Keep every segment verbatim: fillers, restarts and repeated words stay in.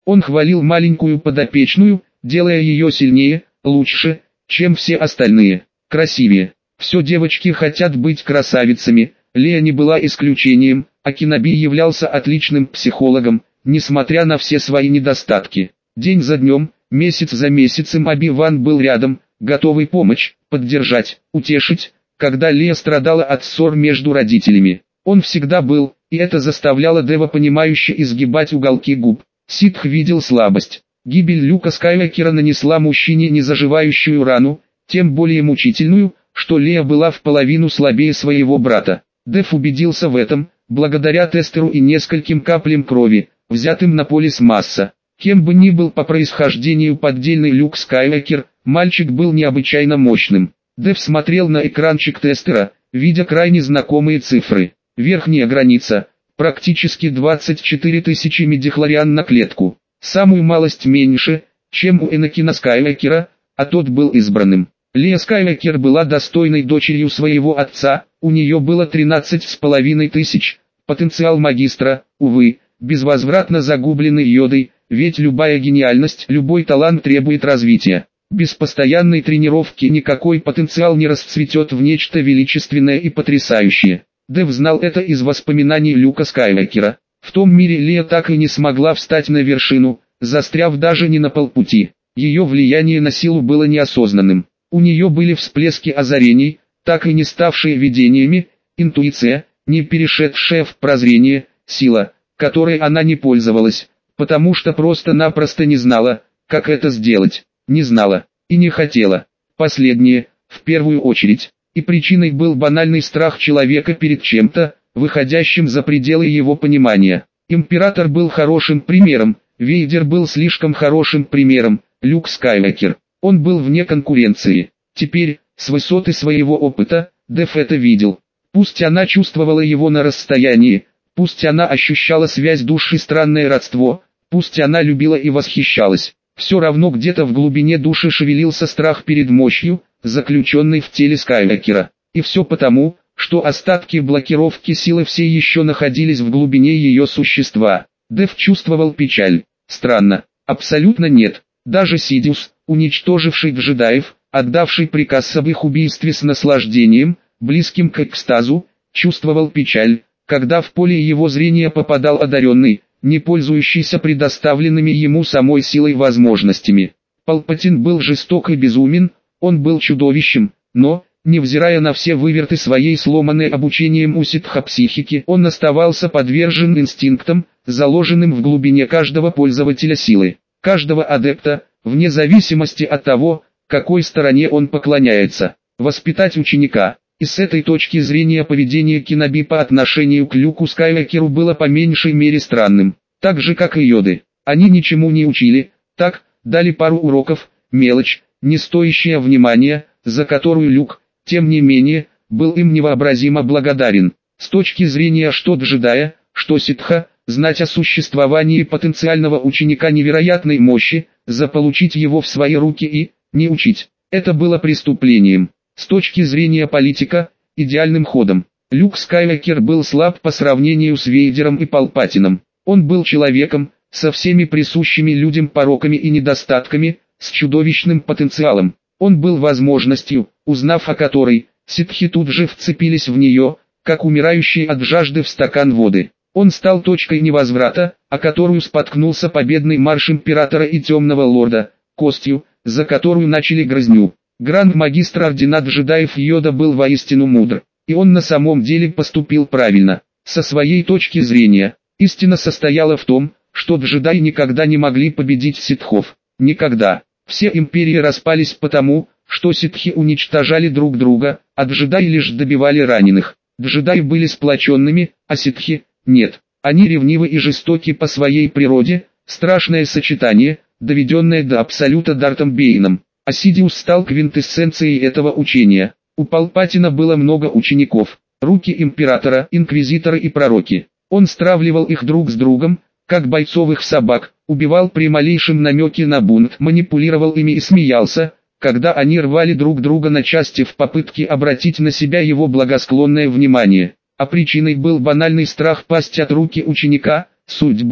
Он хвалил маленькую подопечную, делая ее сильнее, лучше, чем все остальные, красивее. Все девочки хотят быть красавицами, Лея не была исключением, а Киноби являлся отличным психологом, несмотря на все свои недостатки. День за днем, месяц за месяцем Оби-Ван был рядом, готовый помочь, поддержать, утешить, когда Лея страдала от ссор между родителями. Он всегда был, и это заставляло Дева понимающе изгибать уголки губ. Сидх видел слабость. Гибель Люка Скайуокера нанесла мужчине незаживающую рану, тем более мучительную, что Лея была в половину слабее своего брата. Дев убедился в этом, благодаря тестеру и нескольким каплям крови, взятым на полис Масса. Кем бы ни был по происхождению поддельный Люк Скайуокер, мальчик был необычайно мощным. Дев смотрел на экранчик тестера, видя крайне знакомые цифры. Верхняя граница – практически двадцать четыре тысячи медихлориан на клетку. Самую малость меньше, чем у Энакина Скайуокера, а тот был избранным. Лея Скайуокер была достойной дочерью своего отца, у нее было тринадцать с половиной тысяч. Потенциал магистра, увы, безвозвратно загубленный Йодой, ведь любая гениальность, любой талант требует развития. Без постоянной тренировки никакой потенциал не расцветет в нечто величественное и потрясающее. Дев знал это из воспоминаний Люка Скайуокера. В том мире Лея так и не смогла встать на вершину, застряв даже не на полпути. Ее влияние на силу было неосознанным. У нее были всплески озарений, так и не ставшие видениями, интуиция, не перешедшая в прозрение, сила, которой она не пользовалась, потому что просто-напросто не знала, как это сделать, не знала и не хотела. Последнее, в первую очередь, и причиной был банальный страх человека перед чем-то, выходящим за пределы его понимания. Император был хорошим примером, Вейдер был слишком хорошим примером, Люк Скайуокер. Он был вне конкуренции. Теперь, с высоты своего опыта, Дев это видел. Пусть она чувствовала его на расстоянии, пусть она ощущала связь душ и странное родство, пусть она любила и восхищалась. Все равно где-то в глубине души шевелился страх перед мощью, заключенной в теле Скайуокера. И все потому, что остатки блокировки силы все еще находились в глубине ее существа. Дев чувствовал печаль. Странно, абсолютно нет. Даже Сидиус, уничтоживший джедаев, отдавший приказ об их убийстве с наслаждением, близким к экстазу, чувствовал печаль, когда в поле его зрения попадал одаренный, не пользующийся предоставленными ему самой силой возможностями. Палпатин был жесток и безумен, он был чудовищем, но, невзирая на все выверты своей сломанной обучением у ситха психики, он оставался подвержен инстинктам, заложенным в глубине каждого пользователя силы, каждого адепта, вне зависимости от того, какой стороне он поклоняется. Воспитать ученика. И с этой точки зрения поведение Киноби по отношению к Люку Скайуокеру было по меньшей мере странным, так же как и Йоды. Они ничему не учили, так, дали пару уроков, мелочь, не стоящая внимания, за которую Люк, тем не менее, был им невообразимо благодарен. С точки зрения что джедая, что ситха, знать о существовании потенциального ученика невероятной мощи, заполучить его в свои руки и не учить, это было преступлением. С точки зрения политика, идеальным ходом. Люк Скайуокер был слаб по сравнению с Вейдером и Палпатином. Он был человеком, со всеми присущими людям пороками и недостатками, с чудовищным потенциалом. Он был возможностью, узнав о которой, ситхи тут же вцепились в нее, как умирающие от жажды в стакан воды. Он стал точкой невозврата, о которую споткнулся победный марш Императора и Темного Лорда, костью, за которую начали грызню. Гранд-магистр ордена джедаев Йода был воистину мудр, и он на самом деле поступил правильно. Со своей точки зрения, истина состояла в том, что джедаи никогда не могли победить ситхов. Никогда. Все империи распались потому, что ситхи уничтожали друг друга, а джедаи лишь добивали раненых. Джедаи были сплоченными, а ситхи – нет. Они ревнивы и жестоки по своей природе, страшное сочетание, доведенное до абсолюта Дартом Бейном. А Сидиус стал квинтэссенцией этого учения. У Палпатина было много учеников, руки Императора, Инквизиторы и Пророки. Он стравливал их друг с другом, как бойцовых собак, убивал при малейшем намеке на бунт, манипулировал ими и смеялся, когда они рвали друг друга на части в попытке обратить на себя его благосклонное внимание. А причиной был банальный страх пасть от руки ученика, судьба,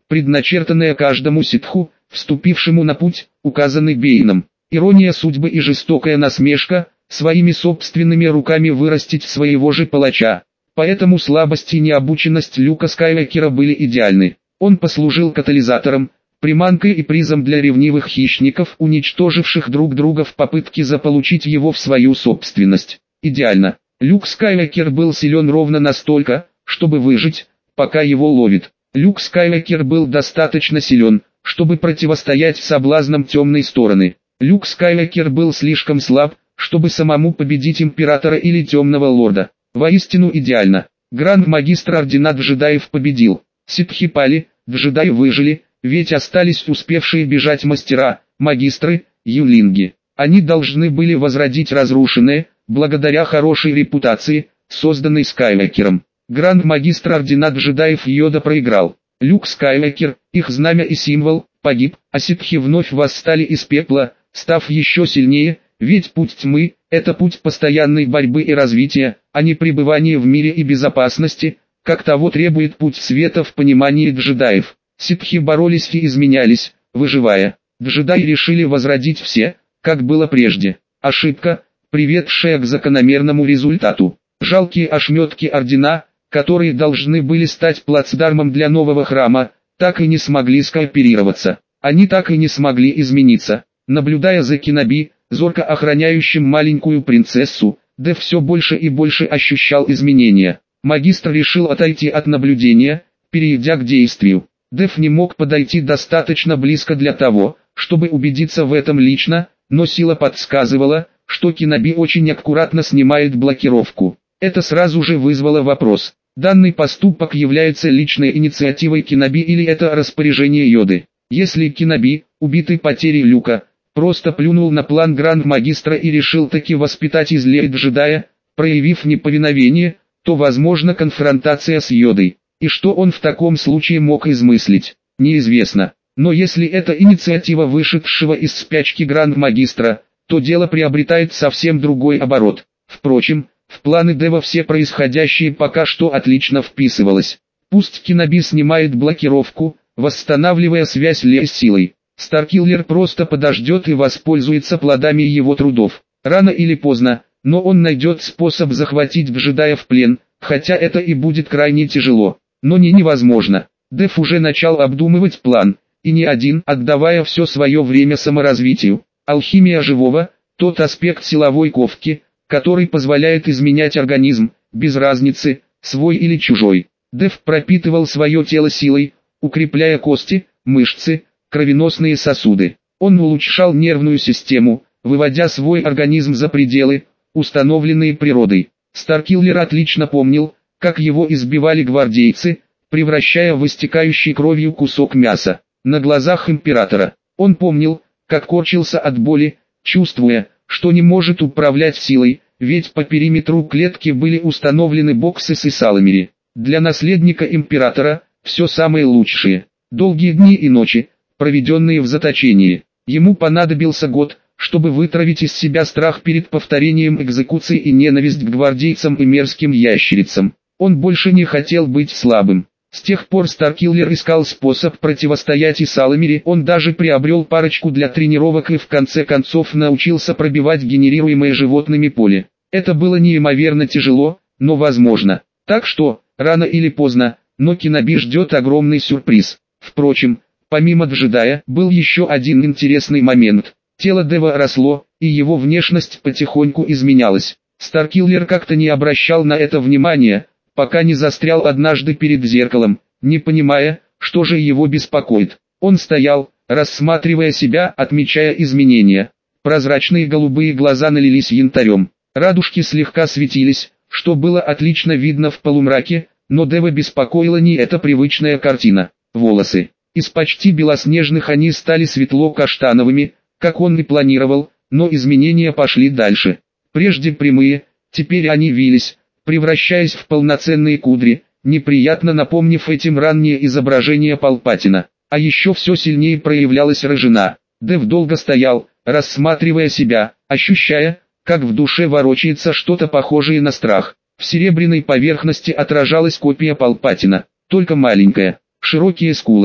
предначертанная каждому ситху, вступившему на путь, указанный Бейном. Ирония судьбы и жестокая насмешка, своими собственными руками вырастить своего же палача. Поэтому слабость и необученность Люка Скайуокера были идеальны. Он послужил катализатором, приманкой и призом для ревнивых хищников, уничтоживших друг друга в попытке заполучить его в свою собственность. Идеально. Люк Скайуокер был силен ровно настолько, чтобы выжить, пока его ловит. Люк Скайуокер был достаточно силен, чтобы противостоять соблазнам темной стороны. Люк Скайуокер был слишком слаб, чтобы самому победить Императора или Темного Лорда. Воистину идеально. Гранд-магистр Ордена джедаев победил. Ситхи пали, джедаи выжили, ведь остались успевшие бежать мастера, магистры, юлинги. Они должны были возродить разрушенное, благодаря хорошей репутации, созданной Скайуокером. Гранд-магистр Ордена джедаев Йода проиграл. Люк Скайуокер, их знамя и символ, погиб, а ситхи вновь восстали из пепла, став еще сильнее, ведь путь тьмы – это путь постоянной борьбы и развития, а не пребывания в мире и безопасности, как того требует путь света в понимании джедаев. Ситхи боролись и изменялись, выживая. Джедаи решили возродить все, как было прежде. Ошибка, приведшая к закономерному результату. Жалкие ошметки Ордена, которые должны были стать плацдармом для нового храма, так и не смогли скооперироваться. Они так и не смогли измениться. Наблюдая за Кеноби, зорко охраняющим маленькую принцессу, Дэв все больше и больше ощущал изменения. Магистр решил отойти от наблюдения, перейдя к действию. Дэв не мог подойти достаточно близко для того, чтобы убедиться в этом лично, но сила подсказывала, что Кеноби очень аккуратно снимает блокировку. Это сразу же вызвало вопрос: данный поступок является личной инициативой Кеноби или это распоряжение Йоды? Если Кеноби, убитый потерей Люка, просто плюнул на план Гранд-магистра и решил таки воспитать из Леи джедая, проявив неповиновение, то возможна конфронтация с Йодой. И что он в таком случае мог измыслить, неизвестно. Но если это инициатива вышедшего из спячки Гранд-магистра, то дело приобретает совсем другой оборот. Впрочем, в планы Дэва все происходящее пока что отлично вписывалось. Пусть Кеноби снимает блокировку, восстанавливая связь Леи с силой. Старкиллер просто подождет и воспользуется плодами его трудов. Рано или поздно, но он найдет способ захватить джедая в плен, хотя это и будет крайне тяжело, но не невозможно. Дэв уже начал обдумывать план, и не один, отдавая все свое время саморазвитию. Алхимия живого, тот аспект силовой ковки, который позволяет изменять организм, без разницы, свой или чужой. Дэв пропитывал свое тело силой, укрепляя кости, мышцы, кровеносные сосуды. Он улучшал нервную систему, выводя свой организм за пределы, установленные природой. Старкиллер отлично помнил, как его избивали гвардейцы, превращая в истекающий кровью кусок мяса. На глазах императора. Он помнил, как корчился от боли, чувствуя, что не может управлять силой, ведь по периметру клетки были установлены боксы с исаламери. Для наследника императора все самое лучшее. Долгие дни и ночи, проведенные в заточении. Ему понадобился год, чтобы вытравить из себя страх перед повторением экзекуции и ненависть к гвардейцам и мерзким ящерицам. Он больше не хотел быть слабым. С тех пор Старкиллер искал способ противостоять исаламери, он даже приобрел парочку для тренировок и в конце концов научился пробивать генерируемое животными поле. Это было неимоверно тяжело, но возможно. Так что, рано или поздно, но Кеноби ждет огромный сюрприз. Впрочем, помимо джедая, был еще один интересный момент. Тело Дэва росло, и его внешность потихоньку изменялась. Старкиллер как-то не обращал на это внимания, пока не застрял однажды перед зеркалом, не понимая, что же его беспокоит. Он стоял, рассматривая себя, отмечая изменения. Прозрачные голубые глаза налились янтарем. Радужки слегка светились, что было отлично видно в полумраке, но Дэва беспокоила не эта привычная картина. Волосы. Из почти белоснежных они стали светло-каштановыми, как он и планировал, но изменения пошли дальше. Прежде прямые, теперь они вились, превращаясь в полноценные кудри, неприятно напомнив этим раннее изображение Палпатина. А еще все сильнее проявлялась рыжина. Дэв долго стоял, рассматривая себя, ощущая, как в душе ворочается что-то похожее на страх. В серебряной поверхности отражалась копия Палпатина, только маленькая. Широкие скулы,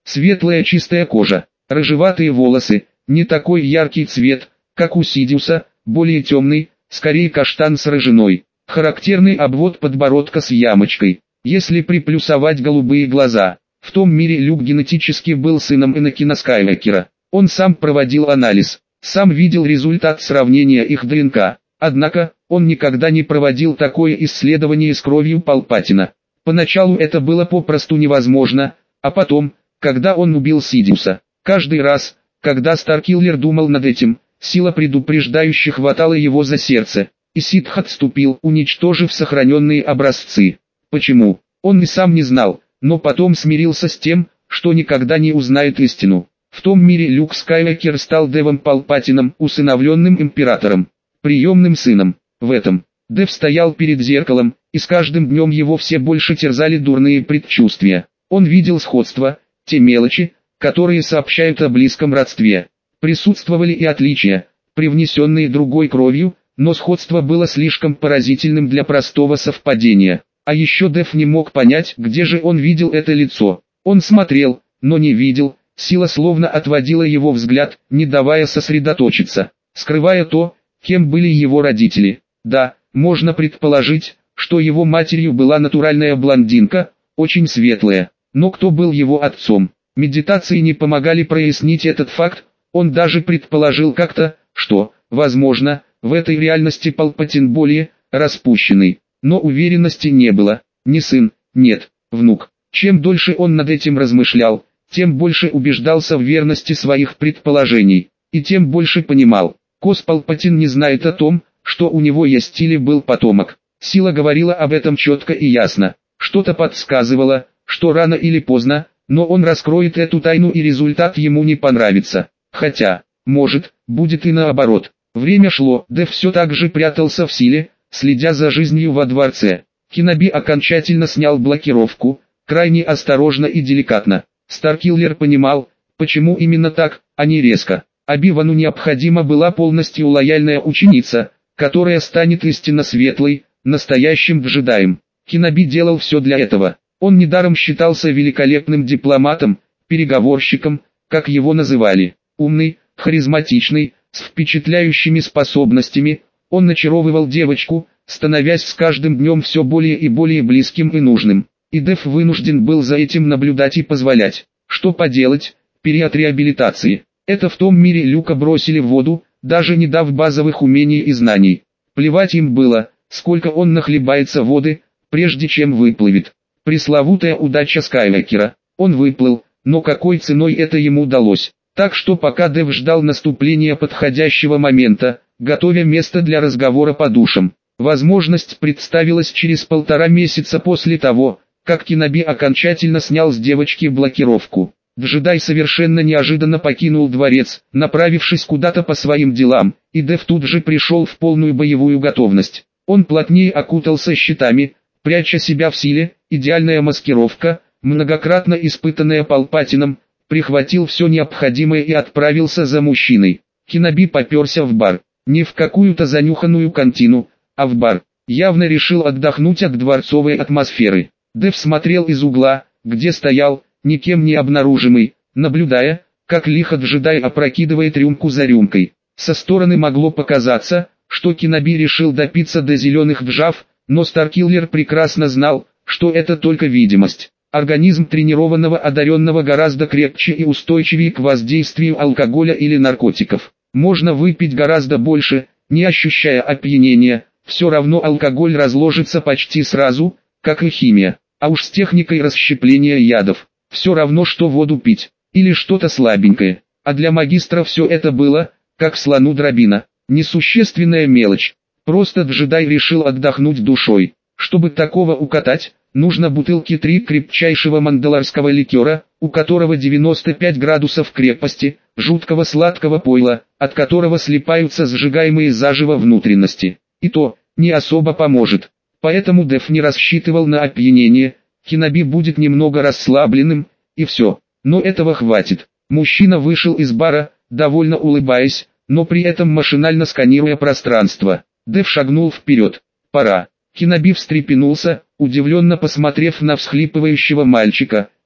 Светлая чистая кожа, рыжеватые волосы, не такой яркий цвет, как у Сидиуса, более темный, скорее каштан с рыжиной. Характерный обвод подбородка с ямочкой. Если приплюсовать голубые глаза, в том мире Люк генетически был сыном Энакина Скайуокера. Он сам проводил анализ, сам видел результат сравнения их ДНК. Однако, он никогда не проводил такое исследование с кровью Палпатина. Поначалу это было попросту невозможно, а потом, когда он убил Сидиуса, каждый раз, когда Старкиллер думал над этим, сила предупреждающе хватала его за сердце, и Сидх отступил, уничтожив сохраненные образцы. Почему? Он и сам не знал, но потом смирился с тем, что никогда не узнает истину. В том мире Люк Скайуокер стал Девом Палпатином, усыновленным императором, приемным сыном. В этом, Дев стоял перед зеркалом, и с каждым днем его все больше терзали дурные предчувствия. Он видел сходство, те мелочи, которые сообщают о близком родстве. Присутствовали и отличия, привнесенные другой кровью, но сходство было слишком поразительным для простого совпадения. А еще Дев не мог понять, где же он видел это лицо. Он смотрел, но не видел, сила словно отводила его взгляд, не давая сосредоточиться, скрывая то, кем были его родители. Да, можно предположить, что его матерью была натуральная блондинка, очень светлая, но кто был его отцом? Медитации не помогали прояснить этот факт, он даже предположил как-то, что, возможно, в этой реальности Палпатин более распущенный, но уверенности не было. Не сын, нет, внук. Чем дольше он над этим размышлял, тем больше убеждался в верности своих предположений, и тем больше понимал, Кос Палпатин не знает о том, что у него есть или был потомок. Сила говорила об этом четко и ясно, что-то подсказывало, что рано или поздно, но он раскроет эту тайну и результат ему не понравится. Хотя, может, будет и наоборот. Время шло, Дев все так же прятался в силе, следя за жизнью во дворце. Кеноби окончательно снял блокировку, крайне осторожно и деликатно. Старкиллер понимал, почему именно так, а не резко. Оби-Вану необходима была полностью лояльная ученица, которая станет истинно светлой, настоящим джедаем. Кеноби делал все для этого. Он недаром считался великолепным дипломатом, переговорщиком, как его называли. Умный, харизматичный, с впечатляющими способностями, он очаровывал девочку, становясь с каждым днем все более и более близким и нужным. И Дев вынужден был за этим наблюдать и позволять. Что поделать, период реабилитации. Это в том мире Люка бросили в воду, даже не дав базовых умений и знаний. Плевать им было, сколько он нахлебается воды, прежде чем выплывет. Пресловутая удача Скайуокера. Он выплыл, но какой ценой это ему удалось. Так что пока Дев ждал наступления подходящего момента, готовя место для разговора по душам, возможность представилась через полтора месяца после того, как Кеноби окончательно снял с девочки блокировку. Джедай совершенно неожиданно покинул дворец, направившись куда-то по своим делам, и Дев тут же пришел в полную боевую готовность. Он плотнее окутался щитами, пряча себя в силе, идеальная маскировка, многократно испытанная Палпатином, прихватил все необходимое и отправился за мужчиной. Кеноби поперся в бар, не в какую-то занюханную кантину, а в бар. Явно решил отдохнуть от дворцовой атмосферы. Дев смотрел из угла, где стоял, никем не обнаружимый, наблюдая, как лихо джедай опрокидывает рюмку за рюмкой. Со стороны могло показаться, что Кеноби решил допиться до зеленых джав, но Старкиллер прекрасно знал, что это только видимость. Организм тренированного одаренного гораздо крепче и устойчивее к воздействию алкоголя или наркотиков. Можно выпить гораздо больше, не ощущая опьянения, все равно алкоголь разложится почти сразу, как и химия. А уж с техникой расщепления ядов, все равно что воду пить, или что-то слабенькое. А для магистра все это было, как слону дробина, несущественная мелочь. Просто джедай решил отдохнуть душой. Чтобы такого укатать, нужно бутылки три крепчайшего мандаларского ликера, у которого девяносто пять градусов крепости, жуткого сладкого пойла, от которого слипаются сжигаемые заживо внутренности. И то, не особо поможет. Поэтому Дев не рассчитывал на опьянение, Кеноби будет немного расслабленным, и все. Но этого хватит. Мужчина вышел из бара, довольно улыбаясь, но при этом машинально сканируя пространство. Дев шагнул вперед. Пора. Кеноби встрепенулся, удивленно посмотрев на всхлипывающего мальчика.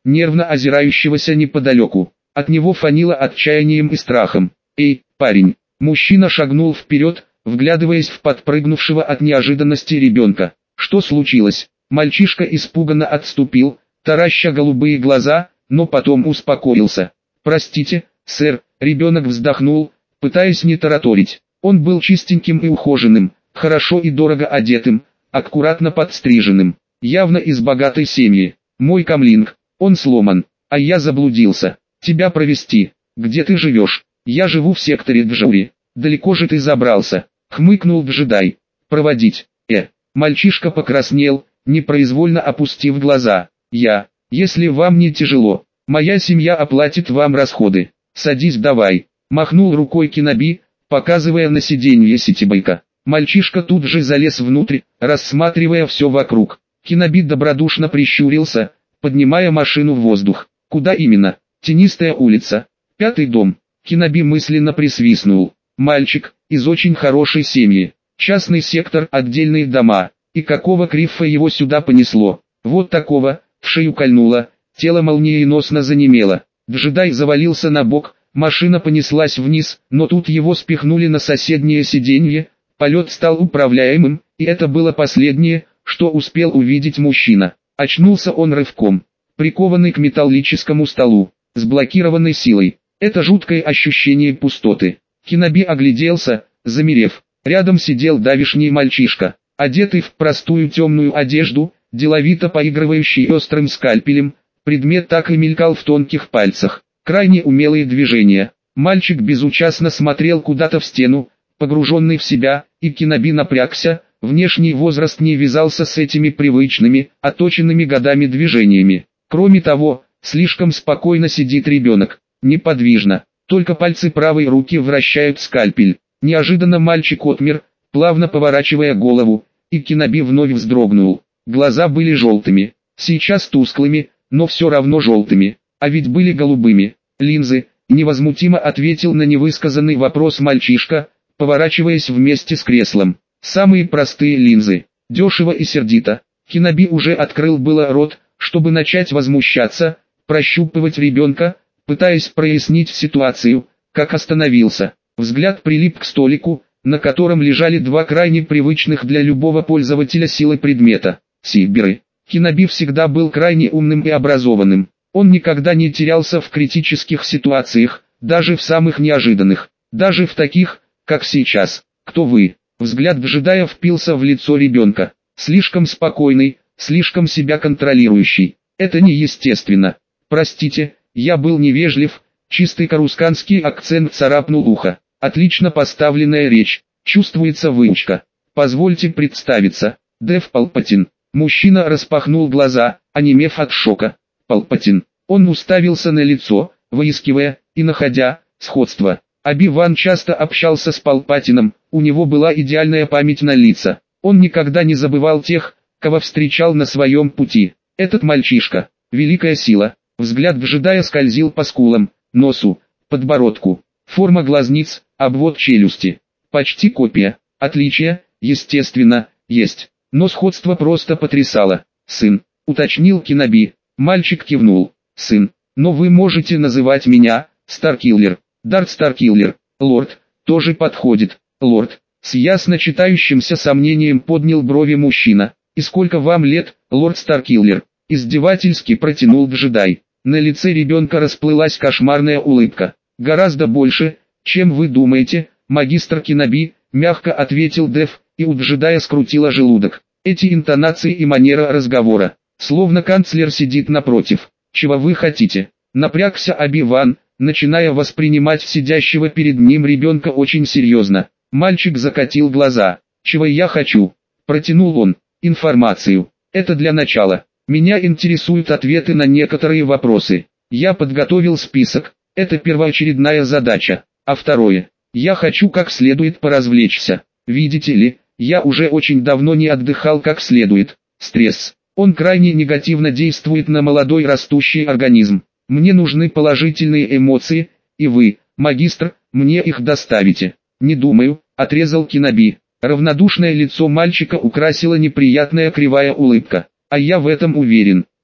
нервно озирающегося неподалеку. От него фанило отчаянием и страхом. «Эй, парень!» Мужчина шагнул вперед, вглядываясь в подпрыгнувшего от неожиданности ребенка. «Что случилось?» Мальчишка испуганно отступил, тараща голубые глаза, но потом успокоился. «Простите, сэр», ребенок вздохнул, пытаясь не тараторить. Он был чистеньким и ухоженным, хорошо и дорого одетым, аккуратно подстриженным, явно из богатой семьи. «Мой камлинг, он сломан, а я заблудился. Тебя провести. Где ты живешь?» «Я живу в секторе Джури. Далеко же ты забрался?» — хмыкнул джедай. «Проводить?» «Э». Мальчишка покраснел, непроизвольно опустив глаза. «Я, если вам не тяжело, моя семья оплатит вам расходы. Садись давай», — махнул рукой Киноби, показывая на сиденье ситибайка. Мальчишка тут же залез внутрь, рассматривая все вокруг. Киноби добродушно прищурился, поднимая машину в воздух. «Куда именно?» «Тенистая улица. Пятый дом». Киноби мысленно присвистнул. «Мальчик, из очень хорошей семьи. Частный сектор, отдельные дома. И какого крифа его сюда понесло?» «Вот такого», в шею кольнуло, тело молниеносно занемело. Джедай завалился на бок, машина понеслась вниз, но тут его спихнули на соседнее сиденье, полет стал управляемым, и это было последнее, что успел увидеть мужчина. Очнулся он рывком, прикованный к металлическому столу, с блокированной силой. Это жуткое ощущение пустоты. Киноби огляделся, замерев. Рядом сидел давишний мальчишка, одетый в простую темную одежду, деловито поигрывающий острым скальпелем. Предмет так и мелькал в тонких пальцах. Крайне умелые движения. Мальчик безучастно смотрел куда-то в стену, погруженный в себя, и Киноби напрягся. Внешний возраст не вязался с этими привычными, оточенными годами движениями. Кроме того, слишком спокойно сидит ребенок, неподвижно, только пальцы правой руки вращают скальпель. Неожиданно мальчик отмер, плавно поворачивая голову, и Киноби вновь вздрогнул. Глаза были желтыми, сейчас тусклыми, но все равно желтыми, а ведь были голубыми. «Линзы», невозмутимо ответил на невысказанный вопрос мальчишка, поворачиваясь вместе с креслом. «Самые простые линзы, дешево и сердито». Киноби уже открыл было рот, чтобы начать возмущаться, прощупывать ребенка, пытаясь прояснить ситуацию, как остановился. Взгляд прилип к столику, на котором лежали два крайне привычных для любого пользователя силы предмета. Сибиры. Киноби всегда был крайне умным и образованным. Он никогда не терялся в критических ситуациях, даже в самых неожиданных, даже в таких, как сейчас. «Кто вы?» Взгляд джедая впился в лицо ребенка. Слишком спокойный, слишком себя контролирующий. Это неестественно. «Простите, я был невежлив», чистый карусканский акцент царапнул ухо. «Отлично поставленная речь, чувствуется выучка. Позвольте представиться, Дэв Палпатин». Мужчина распахнул глаза, онемев от шока. «Палпатин». Он уставился на лицо, выискивая и находя сходство. Оби-Ван часто общался с Палпатином, у него была идеальная память на лица. Он никогда не забывал тех, кого встречал на своем пути. Этот мальчишка, великая сила. Взгляд джедая скользил по скулам, носу, подбородку. Форма глазниц, обвод челюсти. Почти копия. Отличия, естественно, есть. Но сходство просто потрясало. «Сын», уточнил Киноби. Мальчик кивнул. «Сын, но вы можете называть меня Старкиллер». «Дарт Старкиллер, лорд, тоже подходит». «Лорд», с ясно читающимся сомнением поднял брови мужчина. «И сколько вам лет, лорд Старкиллер?» Издевательски протянул джедай. На лице ребенка расплылась кошмарная улыбка. «Гораздо больше, чем вы думаете, магистр Киноби», мягко ответил Дэв, и у джедая скрутило желудок. Эти интонации и манера разговора, словно канцлер сидит напротив. «Чего вы хотите?» Напрягся Оби-Ван, начиная воспринимать сидящего перед ним ребенка очень серьезно. Мальчик закатил глаза. «Чего я хочу?» Протянул он. «Информацию. Это для начала. Меня интересуют ответы на некоторые вопросы. Я подготовил список, это первоочередная задача. А второе, я хочу как следует поразвлечься. Видите ли, я уже очень давно не отдыхал как следует. Стресс, он крайне негативно действует на молодой растущий организм. Мне нужны положительные эмоции, и вы, магистр, мне их доставите». «Не думаю», — отрезал Киноби. Равнодушное лицо мальчика украсила неприятная кривая улыбка. «А я в этом уверен.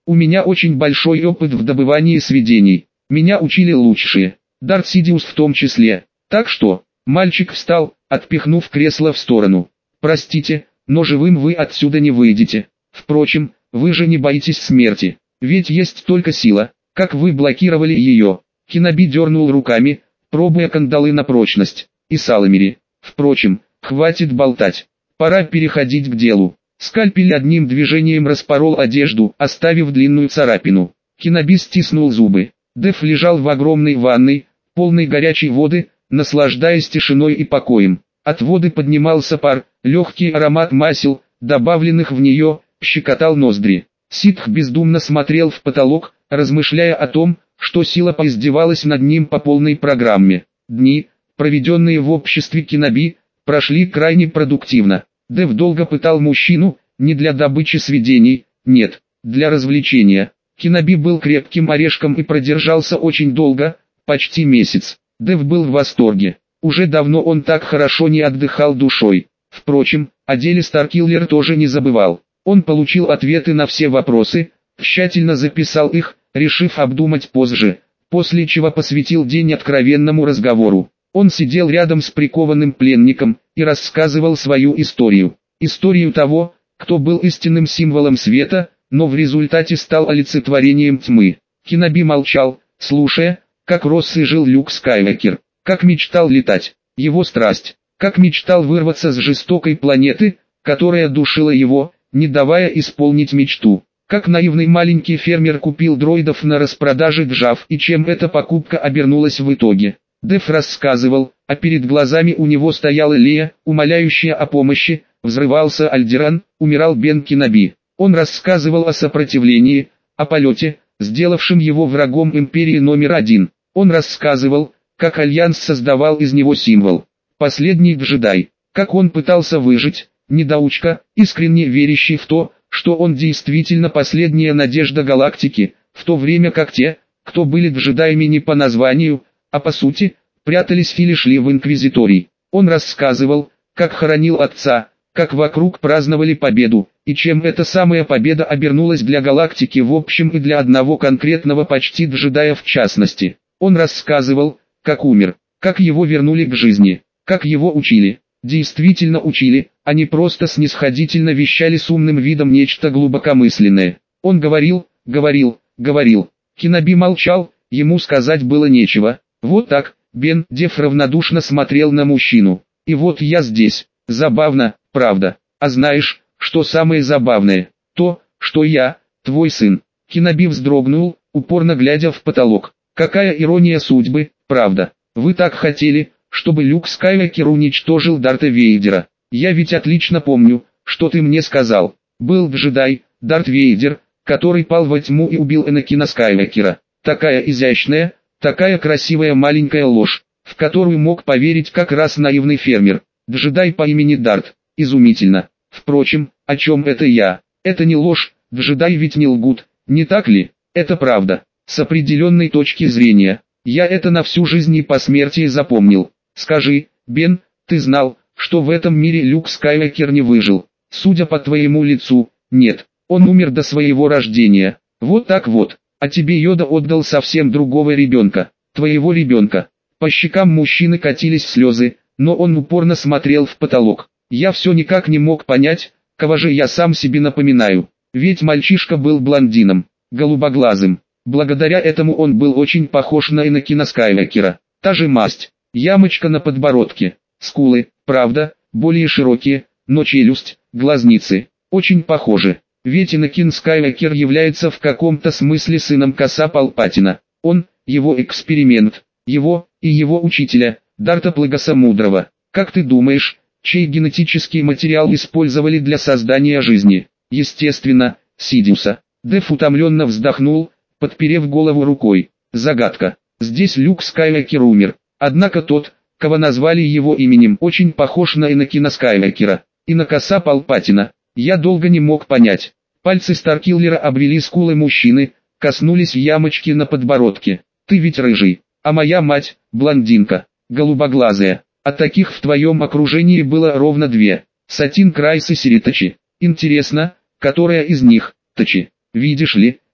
У меня очень большой опыт в добывании сведений. Меня учили лучшие. Дарт Сидиус в том числе. Так что, мальчик встал, отпихнув кресло в сторону. Простите, но живым вы отсюда не выйдете. Впрочем, вы же не боитесь смерти. Ведь есть только сила. Как вы блокировали ее? Киноби дернул руками, пробуя кандалы на прочность. И Саламири. Впрочем, хватит болтать. Пора переходить к делу. Скальпель одним движением распорол одежду, оставив длинную царапину. Киноби стиснул зубы. Дев лежал в огромной ванной, полной горячей воды, наслаждаясь тишиной и покоем. От воды поднимался пар, легкий аромат масел, добавленных в нее, щекотал ноздри. Ситх бездумно смотрел в потолок, размышляя о том, что сила поиздевалась над ним по полной программе. Дни, проведенные в обществе Киноби, прошли крайне продуктивно. Дев долго пытал мужчину, не для добычи сведений, нет, для развлечения. Киноби был крепким орешком и продержался очень долго, почти месяц. Дев был в восторге. Уже давно он так хорошо не отдыхал душой. Впрочем, о деле Старкиллер тоже не забывал. Он получил ответы на все вопросы, тщательно записал их, решив обдумать позже, после чего посвятил день откровенному разговору. Он сидел рядом с прикованным пленником и рассказывал свою историю. Историю того, кто был истинным символом света, но в результате стал олицетворением тьмы. Киноби молчал, слушая, как рос и жил Люк Скайуокер, как мечтал летать, его страсть, как мечтал вырваться с жестокой планеты, которая душила его, не давая исполнить мечту. Как наивный маленький фермер купил дроидов на распродаже Джав и чем эта покупка обернулась в итоге. Дев рассказывал, а перед глазами у него стояла Лея, умоляющая о помощи, взрывался Альдеран, умирал Бен Киноби. Он рассказывал о сопротивлении, о полете, сделавшем его врагом империи номер один. Он рассказывал, как Альянс создавал из него символ. Последний джедай, как он пытался выжить, недоучка, искренне верящий в то, что он действительно последняя надежда галактики, в то время как те, кто были джедаями не по названию, а по сути, прятались или шли в инквизиторий. Он рассказывал, как хоронил отца, как вокруг праздновали победу, и чем эта самая победа обернулась для галактики в общем и для одного конкретного почти джедая в частности. Он рассказывал, как умер, как его вернули к жизни, как его учили, действительно учили, а не просто снисходительно вещали с умным видом нечто глубокомысленное. Он говорил, говорил, говорил. Киноби молчал, ему сказать было нечего. Вот так, Бен Дев равнодушно смотрел на мужчину. И вот я здесь. Забавно, правда. А знаешь, что самое забавное? То, что я, твой сын. Киноби вздрогнул, упорно глядя в потолок. Какая ирония судьбы, правда. Вы так хотели, чтобы Люк Скайуокер уничтожил Дарта Вейдера. Я ведь отлично помню, что ты мне сказал. Был джедай, Дарт Вейдер, который пал во тьму и убил Энакина Скайуокера. Такая изящная, такая красивая маленькая ложь, в которую мог поверить как раз наивный фермер. Джедай по имени Дарт. Изумительно. Впрочем, о чем это я? Это не ложь, джедаи ведь не лгут, не так ли? Это правда. С определенной точки зрения. Я это на всю жизнь и посмертии запомнил. Скажи, Бен, ты знал, что в этом мире Люк Скайуокер не выжил? Судя по твоему лицу, нет. Он умер до своего рождения. Вот так вот. А тебе Йода отдал совсем другого ребенка. Твоего ребенка. По щекам мужчины катились слезы, но он упорно смотрел в потолок. Я все никак не мог понять, кого же я сам себе напоминаю. Ведь мальчишка был блондином, голубоглазым. Благодаря этому он был очень похож на Энакина Скайуокера. Та же масть, ямочка на подбородке, скулы, правда, более широкие, но челюсть, глазницы, очень похожи. Ведь Энакин Скайуокер является в каком-то смысле сыном Каса Палпатина. Он, его эксперимент, его и его учителя, Дарта Плагаса Мудрого. Как ты думаешь, чей генетический материал использовали для создания жизни? Естественно, Сидиуса. Дев утомленно вздохнул, подперев голову рукой. Загадка. Здесь Люк Скайуокер умер. Однако тот, кого назвали его именем, очень похож на Энакина Скайуокера и на Каса Палпатина. Я долго не мог понять. Пальцы Старкиллера обвели скулы мужчины, коснулись ямочки на подбородке. Ты ведь рыжий, а моя мать, блондинка, голубоглазая. А таких в твоем окружении было ровно две. Сатин Крайс и Сири Тачи. Интересно, которая из них, Тачи? Видишь ли,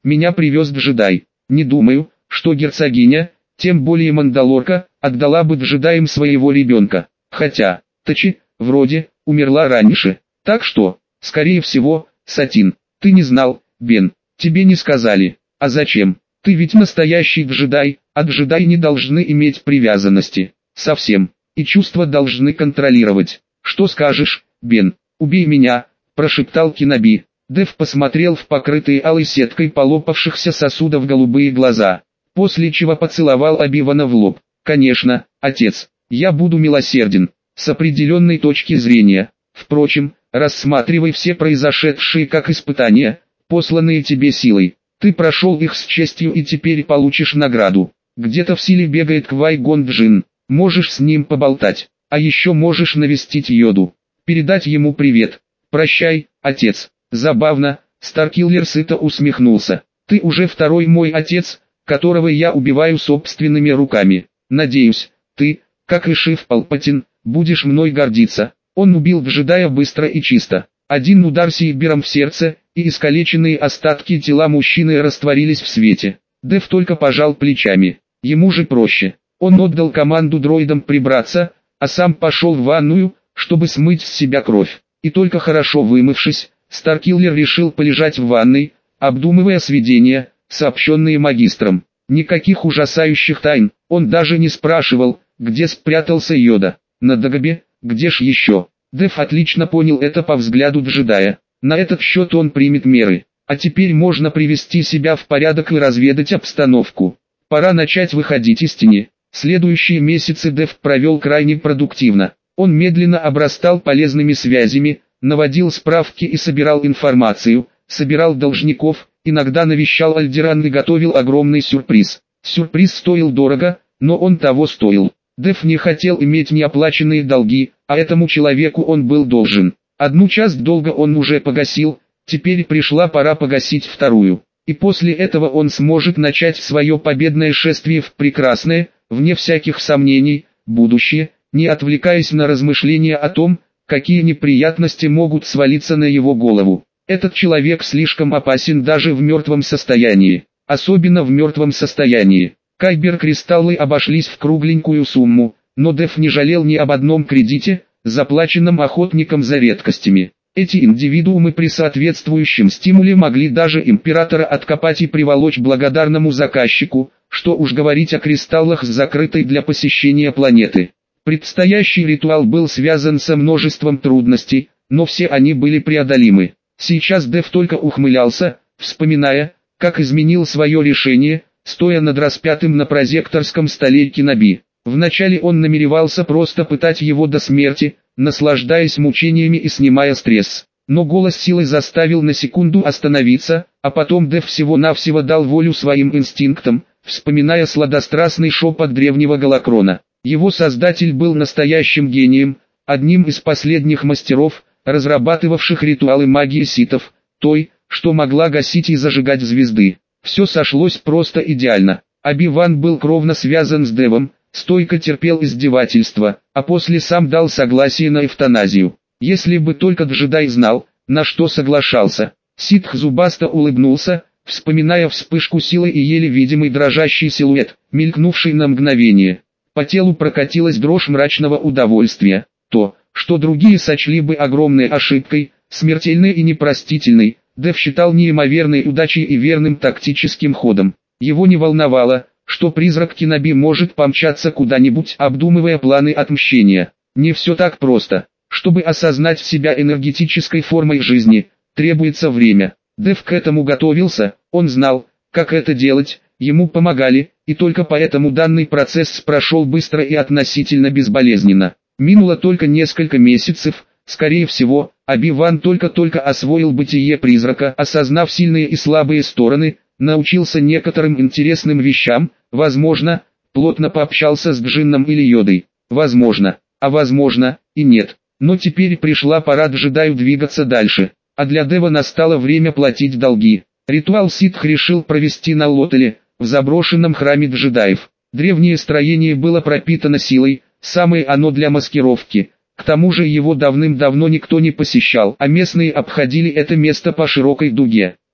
меня привез джедай. Не думаю, что герцогиня, тем более Мандалорка, отдала бы джедаям своего ребенка. Хотя, Тачи, вроде, умерла раньше. Так что, скорее всего, Сатин. Ты не знал, Бен, тебе не сказали. А зачем? Ты ведь настоящий джедай, а джедаи не должны иметь привязанности. Совсем. И чувства должны контролировать. Что скажешь, Бен? Убей меня, прошептал Кеноби. Дэв посмотрел в покрытые алой сеткой полопавшихся сосудов голубые глаза, после чего поцеловал Оби-Вана в лоб. Конечно, отец, я буду милосерден, с определенной точки зрения. Впрочем, рассматривай все произошедшие как испытания, посланные тебе силой. Ты прошел их с честью и теперь получишь награду. Где-то в силе бегает Квай-Гон Джинн, можешь с ним поболтать, а еще можешь навестить Йоду, передать ему привет. Прощай, отец. Забавно, Старкиллер сыто усмехнулся. Ты уже второй мой отец, которого я убиваю собственными руками. Надеюсь, ты, как и Шиф Палпатин, будешь мной гордиться. Он убил джедая быстро и чисто. Один удар сейбером в сердце, и искалеченные остатки тела мужчины растворились в свете. Дэв только пожал плечами. Ему же проще. Он отдал команду дроидам прибраться, а сам пошел в ванную, чтобы смыть с себя кровь. И только хорошо вымывшись, Старкиллер решил полежать в ванной, обдумывая сведения, сообщенные магистром. Никаких ужасающих тайн, он даже не спрашивал, где спрятался Йода. На Дагобе, где ж еще? Дэв отлично понял это по взгляду джедая. На этот счет он примет меры. А теперь можно привести себя в порядок и разведать обстановку. Пора начать выходить из тени. Следующие месяцы Дэв провел крайне продуктивно. Он медленно обрастал полезными связями, наводил справки и собирал информацию, собирал должников, иногда навещал Альдеран и готовил огромный сюрприз. Сюрприз стоил дорого, но он того стоил. Дэв не хотел иметь неоплаченные долги, а этому человеку он был должен. Одну часть долга он уже погасил, теперь пришла пора погасить вторую. И после этого он сможет начать свое победное шествие в прекрасное, вне всяких сомнений, будущее, не отвлекаясь на размышления о том, какие неприятности могут свалиться на его голову. Этот человек слишком опасен даже в мертвом состоянии, особенно в мертвом состоянии. Кайбер-кристаллы обошлись в кругленькую сумму, но Дэв не жалел ни об одном кредите, заплаченном охотникам за редкостями. Эти индивидуумы при соответствующем стимуле могли даже императора откопать и приволочь благодарному заказчику, что уж говорить о кристаллах с закрытой для посещения планеты. Предстоящий ритуал был связан со множеством трудностей, но все они были преодолимы. Сейчас Дэв только ухмылялся, вспоминая, как изменил свое решение, стоя над распятым на прозекторском столе Кеноби. Вначале он намеревался просто пытать его до смерти, наслаждаясь мучениями и снимая стресс. Но голос силы заставил на секунду остановиться, а потом Дэв всего-навсего дал волю своим инстинктам, вспоминая сладострастный шепот древнего Галакрона. Его создатель был настоящим гением, одним из последних мастеров, разрабатывавших ритуалы магии ситов, той, что могла гасить и зажигать звезды. Все сошлось просто идеально. Оби-Ван был кровно связан с Дэвом, стойко терпел издевательства, а после сам дал согласие на эвтаназию. Если бы только джедай знал, на что соглашался. Ситх зубасто улыбнулся, вспоминая вспышку силы и еле видимый дрожащий силуэт, мелькнувший на мгновение. По телу прокатилась дрожь мрачного удовольствия. То, что другие сочли бы огромной ошибкой, смертельной и непростительной, Дэв считал неимоверной удачей и верным тактическим ходом. Его не волновало, что призрак Кеноби может помчаться куда-нибудь, обдумывая планы отмщения. Не все так просто. Чтобы осознать себя энергетической формой жизни, требуется время. Дэв к этому готовился, он знал, как это делать, ему помогали, и только поэтому данный процесс прошел быстро и относительно безболезненно. Минуло только несколько месяцев, скорее всего, Оби-Ван только-только освоил бытие призрака, осознав сильные и слабые стороны, научился некоторым интересным вещам, возможно, плотно пообщался с Джинном или Йодой, возможно, а возможно, и нет. Но теперь пришла пора джедаю двигаться дальше, а для Дэва настало время платить долги. Ритуал Ситх решил провести на Лотеле, в заброшенном храме джедаев. Древнее строение было пропитано силой, самое оно для маскировки. К тому же его давным-давно никто не посещал, а местные обходили это место по широкой дуге.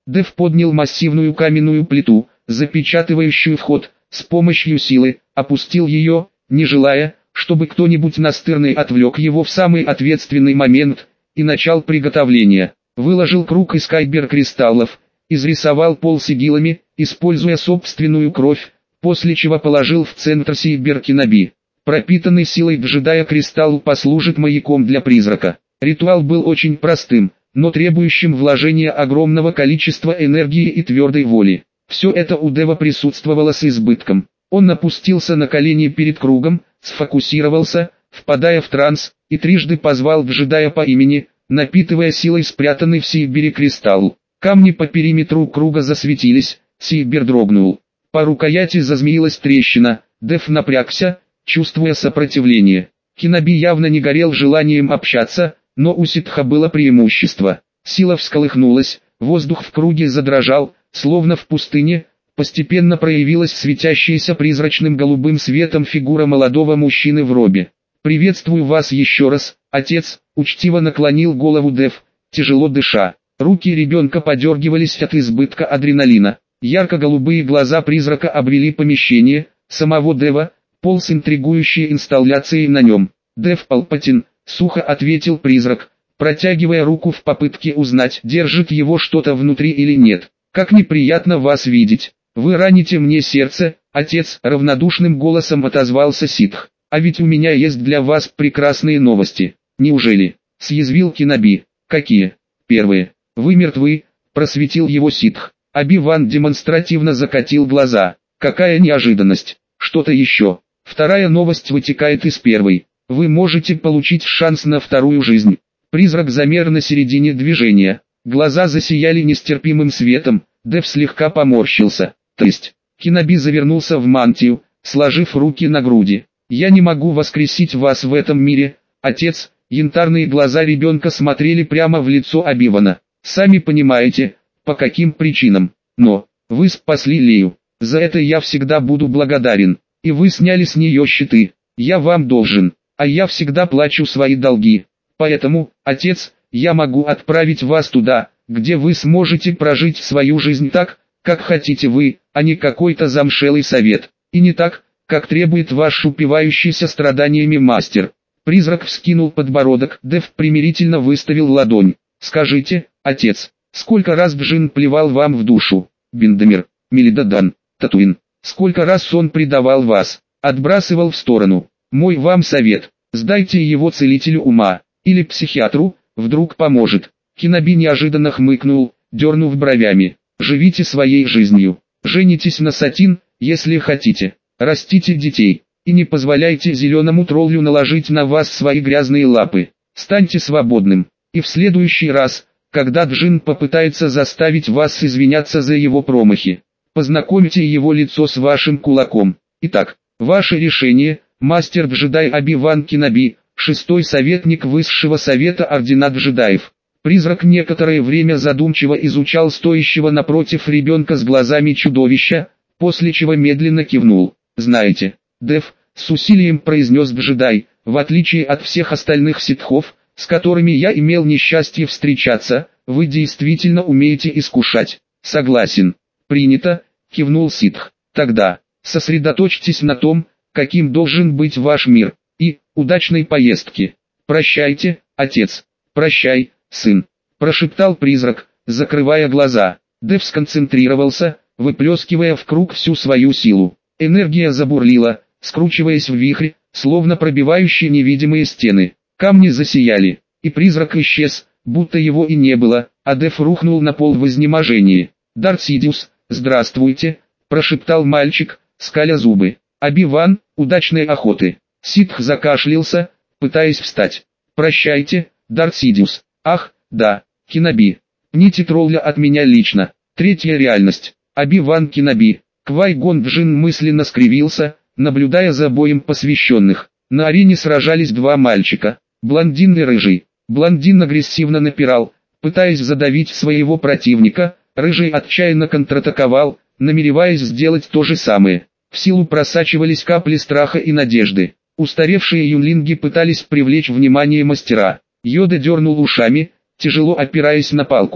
Дев поднял массивную каменную плиту, запечатывающую вход, с помощью силы, опустил ее, не желая, чтобы кто-нибудь настырный отвлек его в самый ответственный момент, и начал приготовление. Выложил круг из кайбер-кристаллов, изрисовал пол сигилами, используя собственную кровь, после чего положил в центр Сейбер-Киноби. Пропитанный силой джедая кристалл послужит маяком для призрака. Ритуал был очень простым, но требующим вложения огромного количества энергии и твердой воли. Все это у Дева присутствовало с избытком. Он опустился на колени перед кругом, сфокусировался, впадая в транс, и трижды позвал джедая по имени, напитывая силой спрятанный в Сейбере кристалл. Камни по периметру круга засветились, Сейбер дрогнул. По рукояти зазмеилась трещина, Дев напрягся, чувствуя сопротивление. Киноби явно не горел желанием общаться, но у ситха было преимущество. Сила всколыхнулась, воздух в круге задрожал, словно в пустыне. Постепенно проявилась светящаяся призрачным голубым светом фигура молодого мужчины в робе. «Приветствую вас еще раз, отец», — учтиво наклонил голову Дев, тяжело дыша. Руки ребенка подергивались от избытка адреналина. Ярко-голубые глаза призрака обвели помещение, самого Дева, пол с интригующей инсталляцией на нем. «Дев Палпатин», — сухо ответил призрак, протягивая руку в попытке узнать, держит его что-то внутри или нет. «Как неприятно вас видеть. Вы раните мне сердце, отец», — равнодушным голосом отозвался ситх. «А ведь у меня есть для вас прекрасные новости». «Неужели?» — съязвил Киноби. «Какие?» «Первые. Вы мертвы», — просветил его ситх. Оби-Ван демонстративно закатил глаза. «Какая неожиданность! Что-то еще?» «Вторая новость вытекает из первой. Вы можете получить шанс на вторую жизнь». Призрак замер на середине движения. Глаза засияли нестерпимым светом, Дев слегка поморщился. То есть, Киноби завернулся в мантию, сложив руки на груди. «Я не могу воскресить вас в этом мире, отец». Янтарные глаза ребенка смотрели прямо в лицо Оби-Вана. «Сами понимаете, по каким причинам. Но, вы спасли Лею. За это я всегда буду благодарен. И вы сняли с нее щиты. Я вам должен, а я всегда плачу свои долги. Поэтому, отец, я могу отправить вас туда, где вы сможете прожить свою жизнь так, как хотите вы, а не какой-то замшелый совет. И не так, как требует ваш упивающийся страданиями мастер». Призрак вскинул подбородок, Дев примирительно выставил ладонь. «Скажите, отец, сколько раз Джин плевал вам в душу? Биндамир, Мелидадан, Татуин, сколько раз он предавал вас, отбрасывал в сторону? Мой вам совет, сдайте его целителю ума, или психиатру, вдруг поможет». Киноби неожиданно хмыкнул, дернув бровями. «Живите своей жизнью, женитесь на Сатин, если хотите, растите детей. И не позволяйте зеленому троллю наложить на вас свои грязные лапы. Станьте свободным. И в следующий раз, когда Джин попытается заставить вас извиняться за его промахи, познакомьте его лицо с вашим кулаком. Итак, ваше решение, мастер-джедай Оби-Ван Киноби, шестой советник Высшего Совета Ордена Джедаев». Призрак некоторое время задумчиво изучал стоящего напротив ребенка с глазами чудовища, после чего медленно кивнул. «Знаете, Дев», — с усилием произнес джедай, «в отличие от всех остальных ситхов, с которыми я имел несчастье встречаться, вы действительно умеете искушать». «Согласен». «Принято», — кивнул ситх. «Тогда, сосредоточьтесь на том, каким должен быть ваш мир, и, удачной поездки. Прощайте, отец». «Прощай, сын», — прошептал призрак, закрывая глаза. Дев сконцентрировался, выплескивая в круг всю свою силу. Энергия забурлила, скручиваясь в вихрь, словно пробивающие невидимые стены. Камни засияли, и призрак исчез, будто его и не было, а Дев рухнул на пол в изнеможении. «Дарт Сидиус, здравствуйте», — прошептал мальчик, скаля зубы. «Оби-Ван, удачной охоты». Ситх закашлялся, пытаясь встать. «Прощайте, Дарт Сидиус». «Ах, да, Киноби. Пните тролля от меня лично». Третья реальность. Оби-Ван Киноби. Квай-Гон Джин мысленно скривился, наблюдая за боем посвященных. На арене сражались два мальчика, блондин и рыжий. Блондин агрессивно напирал, пытаясь задавить своего противника, рыжий отчаянно контратаковал, намереваясь сделать то же самое. В силу просачивались капли страха и надежды. Устаревшие юнлинги пытались привлечь внимание мастера. Йода дернул ушами, тяжело опираясь на палку.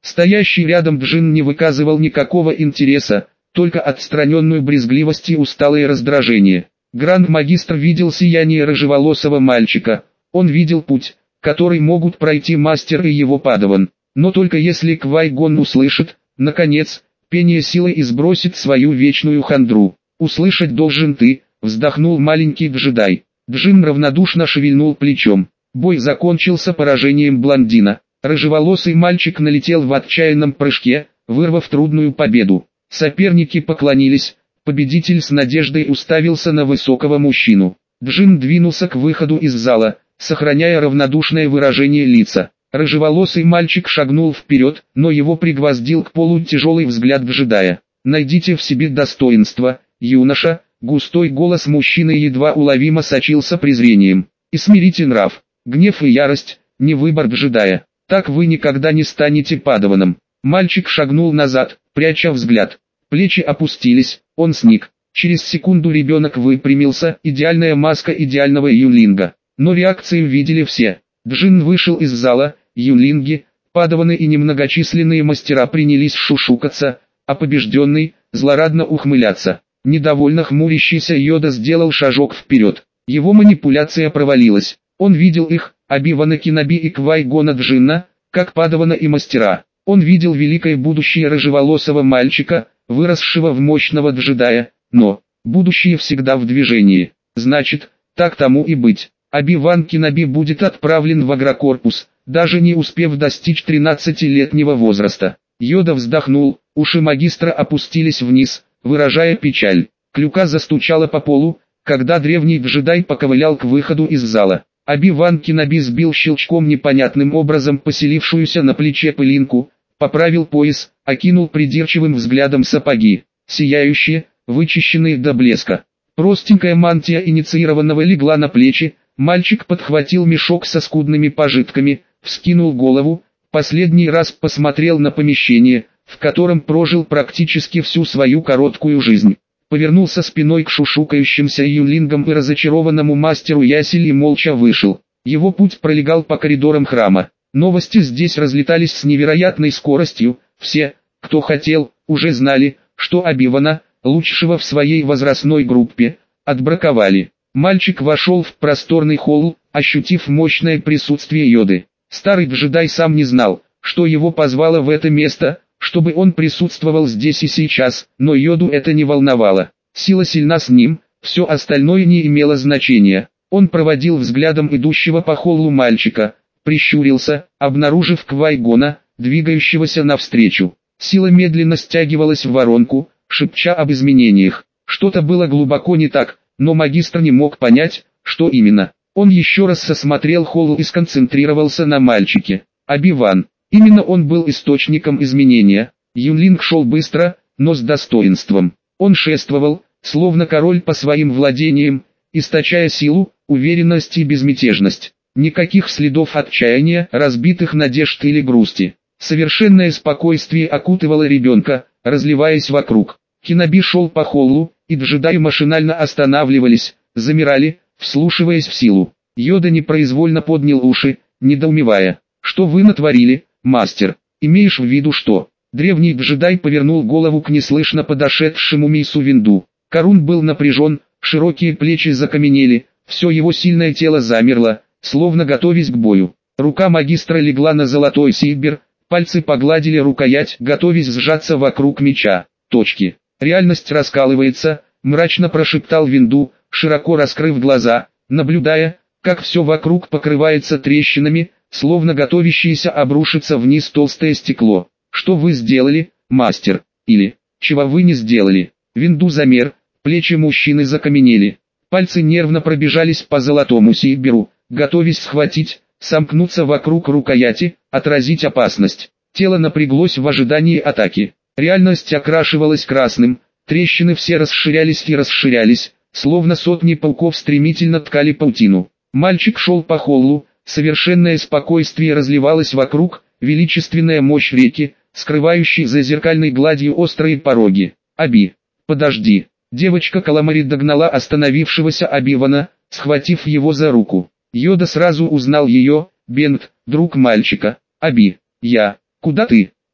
Стоящий рядом Джин не выказывал никакого интереса, только отстраненную брезгливость и усталое раздражение. Гранд-магистр видел сияние рыжеволосого мальчика, он видел путь, который могут пройти мастер и его падаван, но только если Квай-Гон услышит, наконец, пение силы и сбросит свою вечную хандру. «Услышать должен ты», — вздохнул маленький джедай. Джин равнодушно шевельнул плечом. Бой закончился поражением блондина. Рыжеволосый мальчик налетел в отчаянном прыжке, вырвав трудную победу. Соперники поклонились, победитель с надеждой уставился на высокого мужчину. Джин двинулся к выходу из зала, сохраняя равнодушное выражение лица. Рыжеволосый мальчик шагнул вперед, но его пригвоздил к полу тяжелый взгляд джедая. «Найдите в себе достоинство, юноша», — густой голос мужчины едва уловимо сочился презрением. «И смирите нрав, гнев и ярость, не выбор джедая. Так вы никогда не станете падаваном». Мальчик шагнул назад, пряча взгляд. Плечи опустились, он сник. Через секунду ребенок выпрямился, идеальная маска идеального юнлинга. Но реакцию видели все. Джин вышел из зала, юнлинги, падаваны и немногочисленные мастера принялись шушукаться, а побежденный, злорадно ухмыляться. Недовольно хмурящийся Йода сделал шажок вперед. Его манипуляция провалилась. Он видел их, Оби-Вана Кеноби и Квай-Гона Джинна, как падавана и мастера. Он видел великое будущее рыжеволосого мальчика, выросшего в мощного джедая, но будущее всегда в движении. Значит, так тому и быть. Оби-Ван Кеноби будет отправлен в агрокорпус, даже не успев достичь тринадцатилетнего возраста. Йода вздохнул, уши магистра опустились вниз, выражая печаль. Клюка застучала по полу, когда древний джедай поковылял к выходу из зала. Оби-Ван Кеноби сбил щелчком непонятным образом поселившуюся на плече пылинку, поправил пояс, окинул придирчивым взглядом сапоги, сияющие, вычищенные до блеска. Простенькая мантия инициированного легла на плечи, мальчик подхватил мешок со скудными пожитками, вскинул голову, последний раз посмотрел на помещение, в котором прожил практически всю свою короткую жизнь. Повернулся спиной к шушукающимся юнлингам и разочарованному мастеру Ясель и молча вышел. Его путь пролегал по коридорам храма. Новости здесь разлетались с невероятной скоростью, все, кто хотел, уже знали, что Оби-Вана, лучшего в своей возрастной группе, отбраковали. Мальчик вошел в просторный холл, ощутив мощное присутствие Йоды. Старый джедай сам не знал, что его позвало в это место, чтобы он присутствовал здесь и сейчас, но Йоду это не волновало. Сила сильна с ним, все остальное не имело значения. Он проводил взглядом идущего по холлу мальчика, прищурился, обнаружив Квай-Гона, двигающегося навстречу. Сила медленно стягивалась в воронку, шепча об изменениях. Что-то было глубоко не так, но магистр не мог понять, что именно. Он еще раз осмотрел холл и сконцентрировался на мальчике. Оби-Ван. Именно он был источником изменения. Юнлинг шел быстро, но с достоинством. Он шествовал, словно король по своим владениям, источая силу, уверенность и безмятежность. Никаких следов отчаяния, разбитых надежд или грусти. Совершенное спокойствие окутывало ребенка, разливаясь вокруг. Кеноби шел по холлу, и джедаи машинально останавливались, замирали, вслушиваясь в силу. Йода непроизвольно поднял уши, недоумевая. «Что вы натворили, мастер? Имеешь в виду что?» Древний джедай повернул голову к неслышно подошедшему Мейсу Винду. Карун был напряжен, широкие плечи закаменели, все его сильное тело замерло, словно готовясь к бою. Рука магистра легла на золотой сейбер, пальцы погладили рукоять, готовясь сжаться вокруг меча. Точки. «Реальность раскалывается», — мрачно прошептал Винду, широко раскрыв глаза, наблюдая, как все вокруг покрывается трещинами, словно готовящееся обрушиться вниз толстое стекло. «Что вы сделали, мастер? Или, чего вы не сделали?» Винду замер, плечи мужчины закаменели. Пальцы нервно пробежались по золотому сейберу, готовясь схватить, сомкнуться вокруг рукояти, отразить опасность. Тело напряглось в ожидании атаки. Реальность окрашивалась красным, трещины все расширялись и расширялись, словно сотни пауков стремительно ткали паутину. Мальчик шел по холлу, совершенное спокойствие разливалось вокруг, величественная мощь реки, скрывающей за зеркальной гладью острые пороги. «Оби, подожди!» Девочка Каламари догнала остановившегося Оби-Вана, схватив его за руку. Йода сразу узнал ее, Бент, друг мальчика. «Оби, я, куда ты?»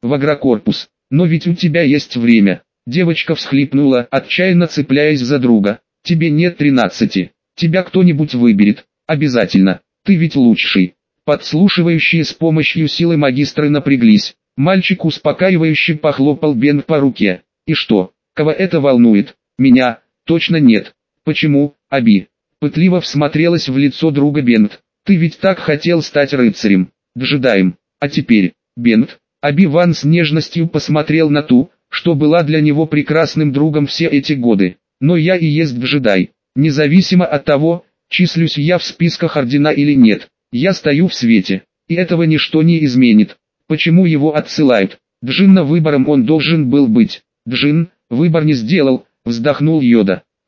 в агрокорпус. Но ведь у тебя есть время. Девочка всхлипнула, отчаянно цепляясь за друга. Тебе нет тринадцати. Тебя кто-нибудь выберет. Обязательно. Ты ведь лучший. Подслушивающие с помощью силы магистры напряглись. Мальчик успокаивающе похлопал Бент по руке. И что? Кого это волнует? Меня? Точно нет. Почему, Аби? Пытливо всмотрелась в лицо друга Бент. Ты ведь так хотел стать рыцарем, джедаем. А теперь, Бент, Оби-Ван с нежностью посмотрел на ту, что была для него прекрасным другом все эти годы. Но я и есть джедай. Независимо от того, числюсь я в списках ордена или нет, я стою в свете. И этого ничто не изменит. Почему его отсылают? Джинна выбором он должен был быть. Джин, выбор не сделал, вздохнул Йода.